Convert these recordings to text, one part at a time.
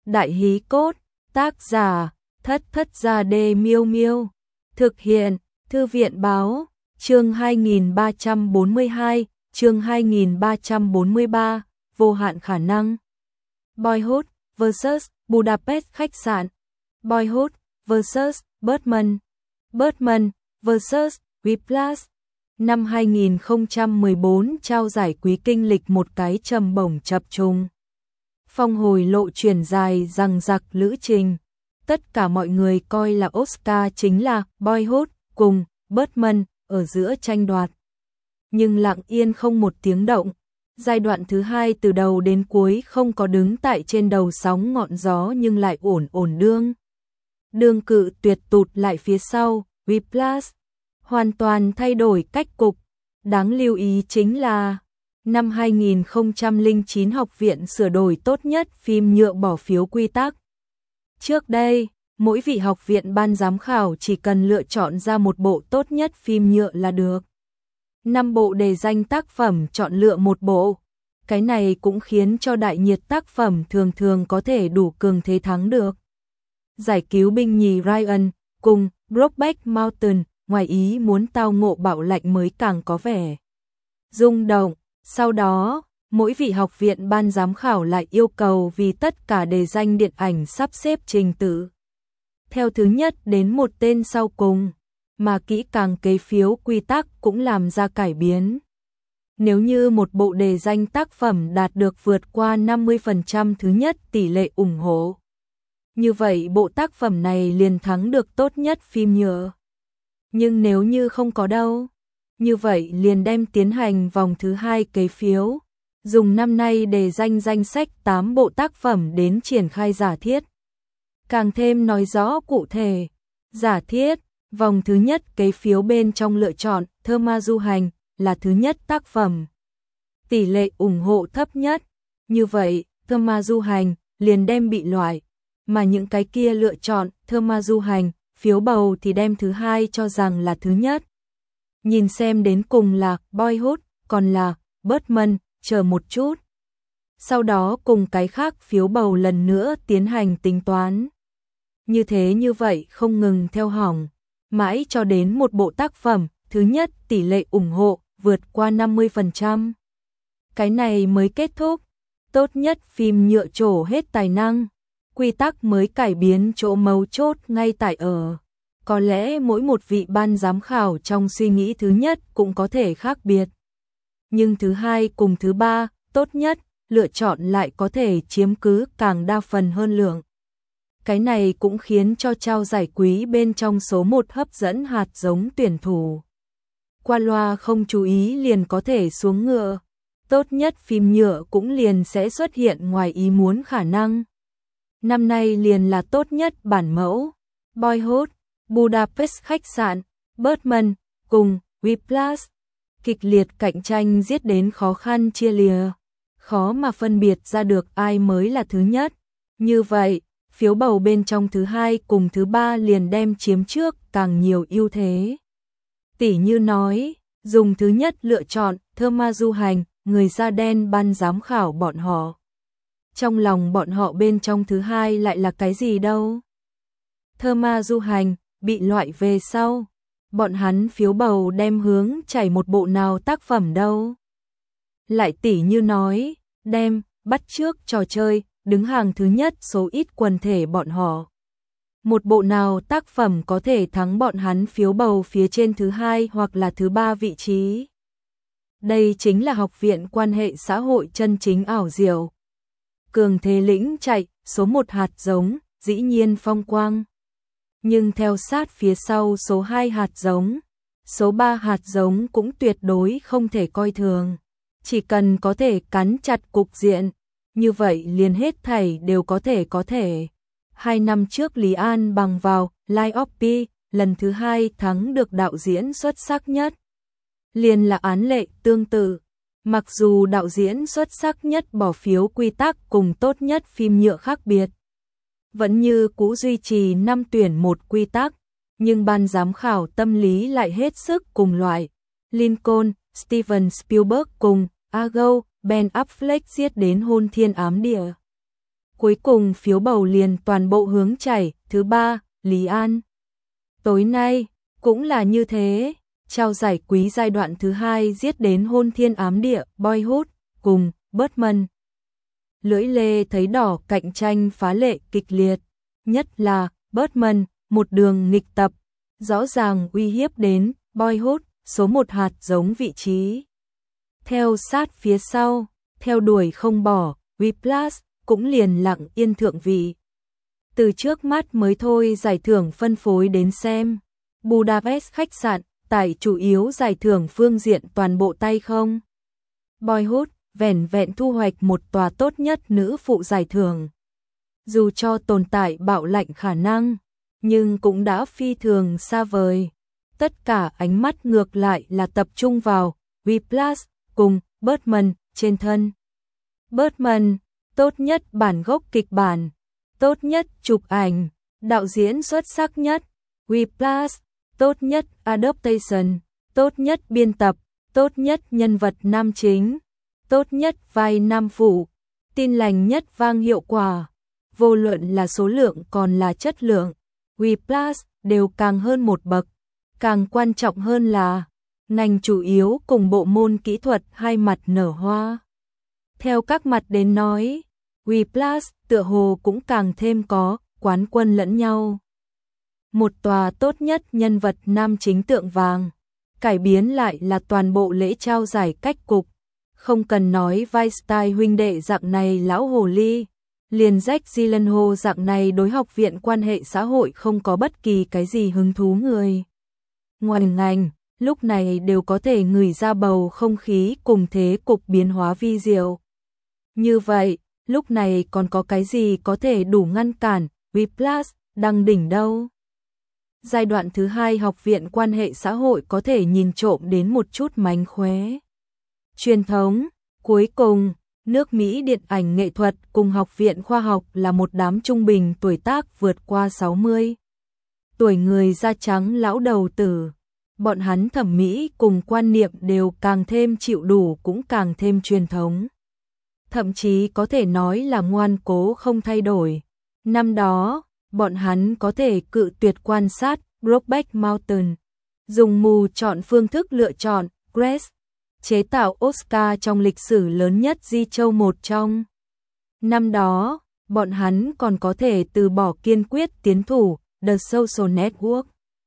Đại hí cốt, tác giả, Thất Thất Gia Đê Miêu Miêu. Thực hiện, Thư viện báo, chương 2342, chương 2343, vô hạn khả năng. Boyhood vs Budapest khách sạn. Boyhood vs Birdman. Birdman vs Whiplash. Năm 2014 trao giải Quý Kinh Lịch một cái trầm bổng chập trùng. Phong hồi lộ truyền dài rằng giặc lữ trình. Tất cả mọi người coi là Oscar chính là Boyhood cùng Birdman ở giữa tranh đoạt. Nhưng lặng yên không một tiếng động. Giai đoạn thứ hai từ đầu đến cuối không có đứng tại trên đầu sóng ngọn gió nhưng lại ổn đương. Đương cự tuyệt tụt lại phía sau, Whiplash hoàn toàn thay đổi cách cục. Đáng lưu ý chính là năm 2009 học viện sửa đổi tốt nhất phim nhựa bỏ phiếu quy tắc. Trước đây, mỗi vị học viện ban giám khảo chỉ cần lựa chọn ra một bộ tốt nhất phim nhựa là được. 5 bộ đề danh tác phẩm chọn lựa một bộ. Cái này cũng khiến cho đại nhiệt tác phẩm thường thường có thể đủ cường thế thắng được. Giải cứu binh nhì Ryan cùng Brokeback Mountain ngoài ý muốn tao ngộ bạo lệnh mới càng có vẻ rung động. Sau đó, mỗi vị học viện ban giám khảo lại yêu cầu vì tất cả đề danh điện ảnh sắp xếp trình tự theo thứ nhất đến một tên sau cùng, mà kỹ càng kế phiếu quy tắc cũng làm ra cải biến. Nếu như một bộ đề danh tác phẩm đạt được vượt qua 50% thứ nhất tỷ lệ ủng hộ, như vậy bộ tác phẩm này liền thắng được tốt nhất phim nhựa. Nhưng nếu như không có đâu, như vậy liền đem tiến hành vòng thứ hai kế phiếu, dùng năm nay đề danh sách 8 bộ tác phẩm đến triển khai giả thiết. Càng thêm nói rõ cụ thể, giả thiết, vòng thứ nhất kế phiếu bên trong lựa chọn Thơ Ma Du Hành là thứ nhất tác phẩm. Tỷ lệ ủng hộ thấp nhất, như vậy Thơ Ma Du Hành liền đem bị loại, mà những cái kia lựa chọn Thơ Ma Du Hành, phiếu bầu thì đem thứ hai cho rằng là thứ nhất. Nhìn xem đến cùng là Boyhood, còn là Birdman, chờ một chút. Sau đó cùng cái khác phiếu bầu lần nữa tiến hành tính toán. Như vậy không ngừng theo hỏng, mãi cho đến một bộ tác phẩm, thứ nhất tỷ lệ ủng hộ vượt qua 50%. Cái này mới kết thúc, tốt nhất phim nhựa trổ hết tài năng. Quy tắc mới cải biến chỗ mấu chốt ngay tại ở. Có lẽ mỗi một vị ban giám khảo trong suy nghĩ thứ nhất cũng có thể khác biệt. Nhưng thứ hai cùng thứ ba, tốt nhất, lựa chọn lại có thể chiếm cứ càng đa phần hơn lượng. Cái này cũng khiến cho trao giải quý bên trong số 1 hấp dẫn hạt giống tuyển thủ. Qua loa không chú ý liền có thể xuống ngựa. Tốt nhất phim nhựa cũng liền sẽ xuất hiện ngoài ý muốn khả năng. Năm nay liền là tốt nhất bản mẫu. Boyhood, Budapest khách sạn, Birdman, cùng Whiplash. Kịch liệt cạnh tranh giết đến khó khăn chia lìa. Khó mà phân biệt ra được ai mới là thứ nhất. Như vậy, phiếu bầu bên trong thứ hai cùng thứ ba liền đem chiếm trước càng nhiều ưu thế. Tỉ như nói, dùng thứ nhất lựa chọn Thơ Ma Du Hành, người da đen ban giám khảo bọn họ. Trong lòng bọn họ bên trong thứ hai lại là cái gì đâu? Thơ Ma Du Hành bị loại về sau, bọn hắn phiếu bầu đem hướng chảy một bộ nào tác phẩm đâu? Lại tỉ như nói, đem bắt chước trò chơi, đứng hàng thứ nhất số ít quần thể bọn họ. Một bộ nào tác phẩm có thể thắng bọn hắn phiếu bầu phía trên thứ hai hoặc là thứ ba vị trí? Đây chính là học viện quan hệ xã hội chân chính ảo diệu. Cường thế lĩnh chạy, số 1 hạt giống, dĩ nhiên phong quang. Nhưng theo sát phía sau số 2 hạt giống, số 3 hạt giống cũng tuyệt đối không thể coi thường. Chỉ cần có thể cắn chặt cục diện, như vậy liền hết thảy đều có thể. 2 năm trước Lý An bằng vào Light of Pi, lần thứ 2 thắng được đạo diễn xuất sắc nhất. Liền là án lệ tương tự. Mặc dù đạo diễn xuất sắc nhất bỏ phiếu quy tắc cùng tốt nhất phim nhựa khác biệt, vẫn như cũ duy trì 5 tuyển 1 quy tắc, nhưng ban giám khảo tâm lý lại hết sức cùng loại. Lincoln, Steven Spielberg cùng Argo, Ben Affleck giết đến hôn thiên ám địa. Cuối cùng phiếu bầu liền toàn bộ hướng chảy. Thứ ba, Lý An. Tối nay, cũng là như thế, trao giải quý giai đoạn thứ 2 giết đến hôn thiên ám địa, Boyhood, cùng, Birdman. Lưỡi lê thấy đỏ, cạnh tranh phá lệ kịch liệt, nhất là, Birdman, một đường nghịch tập, rõ ràng uy hiếp đến, Boyhood, số 1 hạt giống vị trí. Theo sát phía sau, theo đuổi không bỏ, Whiplash, cũng liền lặng yên thượng vị. Từ trước mắt mới thôi giải thưởng phân phối đến xem. Budapest khách sạn, tại chủ yếu giải thưởng phương diện toàn bộ tay không. Boyhood, vẻn vẹn thu hoạch một tòa tốt nhất nữ phụ giải thưởng. Dù cho tồn tại bạo lệnh khả năng, nhưng cũng đã phi thường xa vời. Tất cả ánh mắt ngược lại là tập trung vào Whiplash cùng Birdman trên thân. Birdman, tốt nhất bản gốc kịch bản, tốt nhất chụp ảnh, đạo diễn xuất sắc nhất. Whiplash, tốt nhất adaptation, tốt nhất biên tập, tốt nhất nhân vật nam chính, tốt nhất vai nam phụ, tin lành nhất vang hiệu quả. Vô luận là số lượng còn là chất lượng, Whiplash đều càng hơn một bậc. Càng quan trọng hơn là ngành chủ yếu cùng bộ môn kỹ thuật hai mặt nở hoa. Theo các mặt đến nói, Whiplash tựa hồ cũng càng thêm có quán quân lẫn nhau. Một tòa tốt nhất nhân vật nam chính tượng vàng, cải biến lại là toàn bộ lễ trao giải cách cục. Không cần nói Weinstein huynh đệ dạng này lão hồ ly, liền Jake Gyllenhaal dạng này đối học viện quan hệ xã hội không có bất kỳ cái gì hứng thú người. Ngoài ngành, lúc này đều có thể ngửi ra bầu không khí cùng thế cục biến hóa vi diệu. Như vậy, lúc này còn có cái gì có thể đủ ngăn cản Whiplash đăng đỉnh đâu? Giai đoạn thứ 2 học viện quan hệ xã hội có thể nhìn trộm đến một chút mánh khóe. Truyền thống, cuối cùng, nước Mỹ điện ảnh nghệ thuật cùng học viện khoa học là một đám trung bình tuổi tác vượt qua 60. Tuổi người da trắng lão đầu tử. Bọn hắn thẩm mỹ cùng quan niệm đều càng thêm chịu đủ cũng càng thêm truyền thống. Thậm chí có thể nói là ngoan cố không thay đổi. Năm đó, bọn hắn có thể cự tuyệt quan sát Brokeback Mountain, dùng mù chọn phương thức lựa chọn Grace, chế tạo Oscar trong lịch sử lớn nhất di châu một trong. Năm đó, bọn hắn còn có thể từ bỏ kiên quyết tiến thủ The Social Network,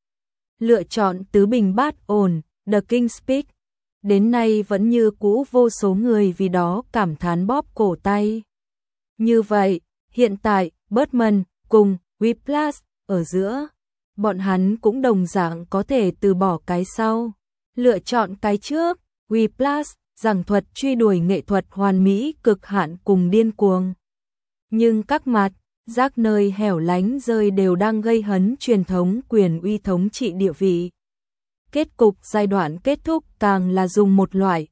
lựa chọn tứ bình bát ổn The King's Speech. Đến nay vẫn như cũ vô số người vì đó cảm thán bóp cổ tay. Như vậy, hiện tại, Birdman cùng Whiplash ở giữa, bọn hắn cũng đồng dạng có thể từ bỏ cái sau, lựa chọn cái trước. Whiplash, giảng thuật truy đuổi nghệ thuật hoàn mỹ cực hạn cùng điên cuồng. Nhưng các mặt, rác nơi hẻo lánh rơi đều đang gây hấn truyền thống quyền uy thống trị địa vị. Kết cục giai đoạn kết thúc càng là dùng một loại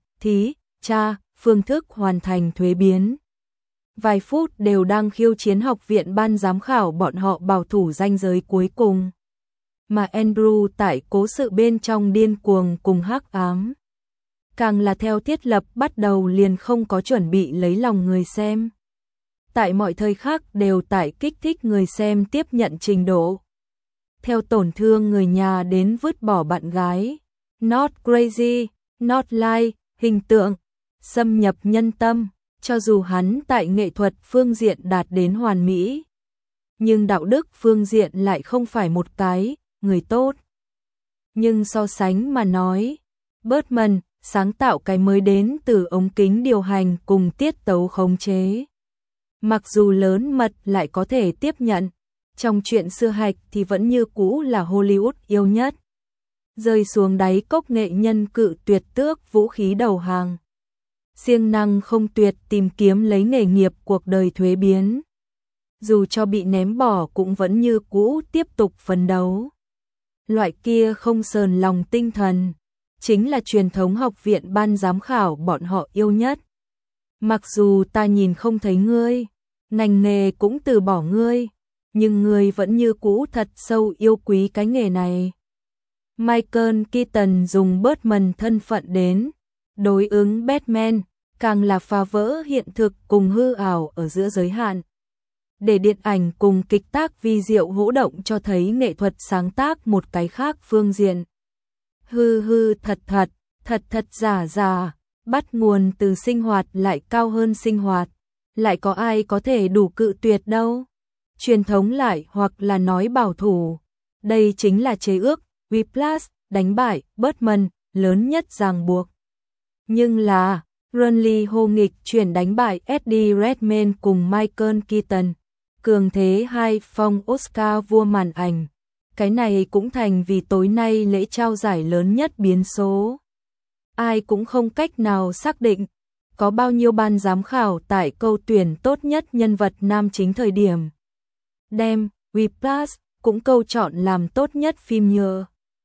phương thức hoàn thành thuế biến. Vài phút đều đang khiêu chiến học viện ban giám khảo bọn họ bảo thủ ranh giới cuối cùng. Mà Andrew tại cố sự bên trong điên cuồng cùng hắc ám. Càng là theo thiết lập bắt đầu liền không có chuẩn bị lấy lòng người xem. Tại mọi thời khắc đều tại kích thích người xem tiếp nhận trình độ. Theo tổn thương người nhà đến vứt bỏ bạn gái. Not crazy, not lie, hình tượng, xâm nhập nhân tâm, cho dù hắn tại nghệ thuật phương diện đạt đến hoàn mỹ. Nhưng đạo đức phương diện lại không phải một cái, người tốt. Nhưng so sánh mà nói, Birdman sáng tạo cái mới đến từ ống kính điều hành cùng tiết tấu khống chế. Mặc dù lớn mật lại có thể tiếp nhận, trong chuyện xưa hạch thì vẫn như cũ là Hollywood yêu nhất. Rơi xuống đáy cốc nghệ nhân cự tuyệt tước vũ khí đầu hàng. Siêng năng không tuyệt tìm kiếm lấy nghề nghiệp cuộc đời thuế biến. Dù cho bị ném bỏ cũng vẫn như cũ tiếp tục phấn đấu. Loại kia không sờn lòng tinh thần, chính là truyền thống học viện ban giám khảo bọn họ yêu nhất. Mặc dù ta nhìn không thấy ngươi, ngành nghề cũng từ bỏ ngươi, nhưng ngươi vẫn như cũ thật sâu yêu quý cái nghề này. Michael Keaton dùng Birdman thân phận đến đối ứng Batman, càng là phá vỡ hiện thực cùng hư ảo ở giữa giới hạn. để điện ảnh cùng kịch tác vi diệu hỗ động cho thấy nghệ thuật sáng tác một cái khác phương diện. Thật giả, bắt nguồn từ sinh hoạt lại cao hơn sinh hoạt, lại có ai có thể đủ cự tuyệt đâu. Truyền thống lại hoặc là nói bảo thủ, đây chính là chế ước, Whiplash, đánh bại, Birdman, lớn nhất ràng buộc. Nhưng là, Burnley hô nghịch chuyển đánh bại Eddie Redmayne cùng Michael Keaton, cường thế hai phong Oscar vua màn ảnh. Cái này cũng thành vì tối nay lễ trao giải lớn nhất biến số. Ai cũng không cách nào xác định có bao nhiêu ban giám khảo tại câu tuyển tốt nhất nhân vật nam chính thời điểm. Đem, Whiplash cũng câu chọn làm tốt nhất phim nhựa.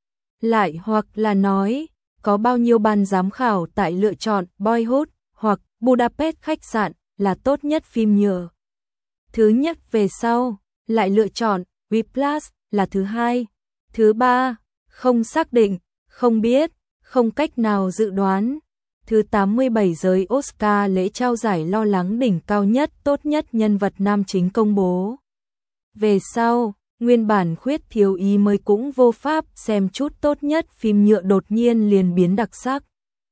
Lại hoặc là nói, có bao nhiêu ban giám khảo tại lựa chọn Boyhood hoặc Budapest khách sạn là tốt nhất phim nhựa. Thứ nhất về sau, lại lựa chọn Whiplash là thứ hai, thứ ba, không xác định, không biết, không cách nào dự đoán. Thứ 87 giới Oscar lễ trao giải lo lắng đỉnh cao nhất tốt nhất nhân vật nam chính công bố. Về sau, nguyên bản khuyết thiếu ý mới cũng vô pháp xem chút tốt nhất phim nhựa đột nhiên liền biến đặc sắc.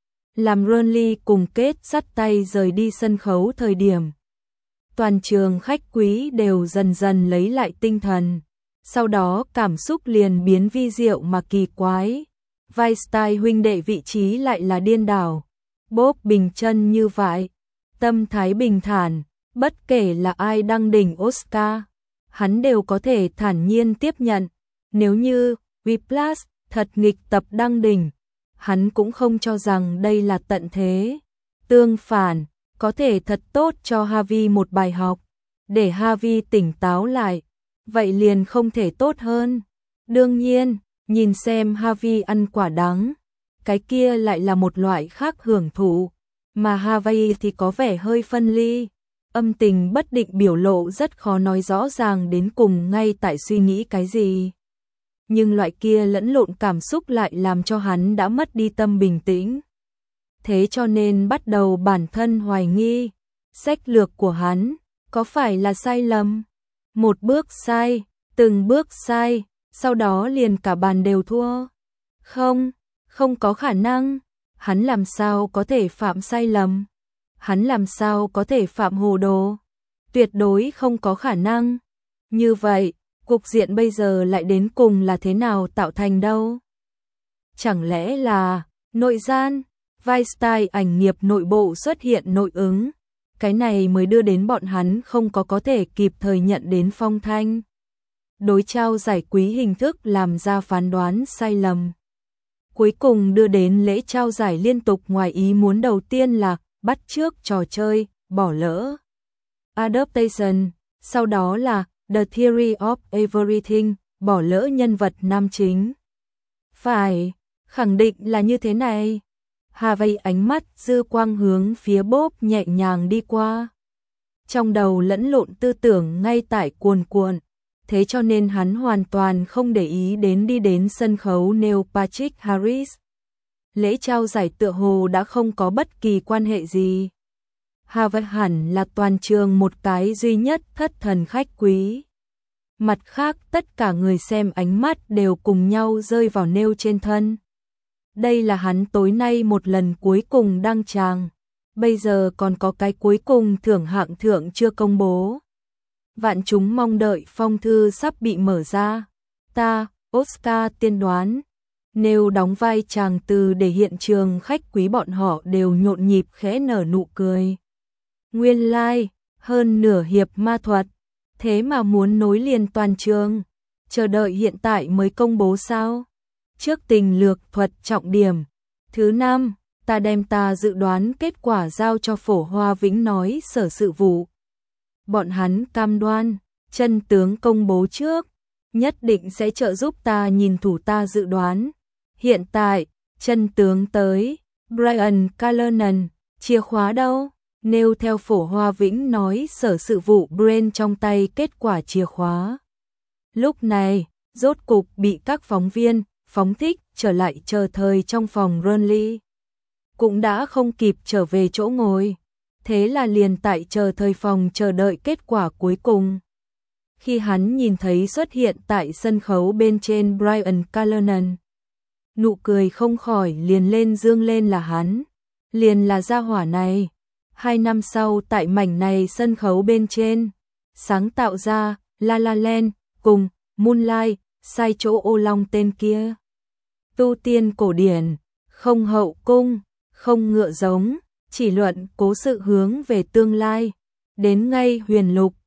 Làm Burnley cùng kết dắt tay rời đi sân khấu thời điểm. Toàn trường khách quý đều dần dần lấy lại tinh thần. Sau đó cảm xúc liền biến vi diệu mà kỳ quái. Weinstein huynh đệ vị trí lại là điên đảo. Bob bình chân như vậy. Tâm thái bình thản, bất kể là ai đăng đỉnh Oscar, hắn đều có thể thản nhiên tiếp nhận. Nếu như Whiplash thật nghịch tập đăng đỉnh, hắn cũng không cho rằng đây là tận thế. Tương phản, có thể thật tốt cho Harvey một bài học, để Harvey tỉnh táo lại. Vậy liền không thể tốt hơn. Đương nhiên, nhìn xem Harvey ăn quả đắng, cái kia lại là một loại khác hưởng thụ, mà Harvey thì có vẻ hơi phân ly, âm tình bất định biểu lộ rất khó nói rõ ràng đến cùng ngay tại suy nghĩ cái gì. Nhưng loại kia lẫn lộn cảm xúc lại làm cho hắn đã mất đi tâm bình tĩnh. Thế cho nên bắt đầu bản thân hoài nghi, sách lược của hắn có phải là sai lầm? Một bước sai, từng bước sai, sau đó liền cả bàn đều thua. Không có khả năng. Hắn làm sao có thể phạm sai lầm? Hắn làm sao có thể phạm hồ đồ? Tuyệt đối không có khả năng. Như vậy, cục diện bây giờ lại đến cùng là thế nào tạo thành đâu? Chẳng lẽ là nội gian? Weinstein ảnh nghiệp nội bộ xuất hiện nội ứng. Cái này mới đưa đến bọn hắn không có thể kịp thời nhận đến phong thanh. Đối trao giải quý hình thức làm ra phán đoán sai lầm. Cuối cùng đưa đến lễ trao giải liên tục ngoài ý muốn đầu tiên là bắt chước trò chơi, bỏ lỡ. Adaptation, sau đó là The Theory of Everything, bỏ lỡ nhân vật nam chính. Phải, khẳng định là như thế này. Harvey ánh mắt dư quang hướng phía Bob nhẹ nhàng đi qua. Trong đầu lẫn lộn tư tưởng ngay tại cuồn cuộn, thế cho nên hắn hoàn toàn không để ý đến đi đến sân khấu Neil Patrick Harris. Lễ trao giải tựa hồ đã không có bất kỳ quan hệ gì. Harvey hẳn là toàn trường một cái duy nhất thất thần khách quý. Mặt khác tất cả người xem ánh mắt đều cùng nhau rơi vào Neil trên thân. Đây là hắn tối nay một lần cuối cùng đăng tràng. Bây giờ còn có cái cuối cùng thưởng hạng thượng chưa công bố. Vạn chúng mong đợi phong thư sắp bị mở ra. Ta, Oscar tiên đoán. Neil đóng vai chàng từ để hiện trường khách quý bọn họ đều nhộn nhịp khẽ nở nụ cười. Nguyên lai, hơn nửa hiệp ma thuật. Thế mà muốn nối liền toàn trường. Chờ đợi hiện tại mới công bố sao? Trước tình lược thuật trọng điểm. Thứ 5, ta đem ta dự đoán kết quả giao cho Phổ Hoa Vĩnh nói sở sự vụ. Bọn hắn cam đoan, chân tướng công bố trước, nhất định sẽ trợ giúp ta nhìn thủ ta dự đoán. Hiện tại, chân tướng tới, Brian Callanan, chìa khóa đâu? Nêu theo Phổ Hoa Vĩnh nói sở sự vụ Brain trong tay kết quả chìa khóa. Lúc này, rốt cục bị các phóng viên, phóng thích trở lại chờ thời trong phòng Burnley. Cũng đã không kịp trở về chỗ ngồi. Thế là liền tại chờ thời phòng chờ đợi kết quả cuối cùng. Khi hắn nhìn thấy xuất hiện tại sân khấu bên trên Brian Callernan, nụ cười không khỏi liền lên dương lên là hắn, liền là gia hỏa này. 2 năm sau tại mảnh này sân khấu bên trên, sáng tạo ra La La Land cùng Moonlight, sai chỗ ô long tên kia. Tu tiên cổ điển, không hậu cung, không ngựa giống, chỉ luận cố sự hướng về tương lai. Đến ngay huyền lục,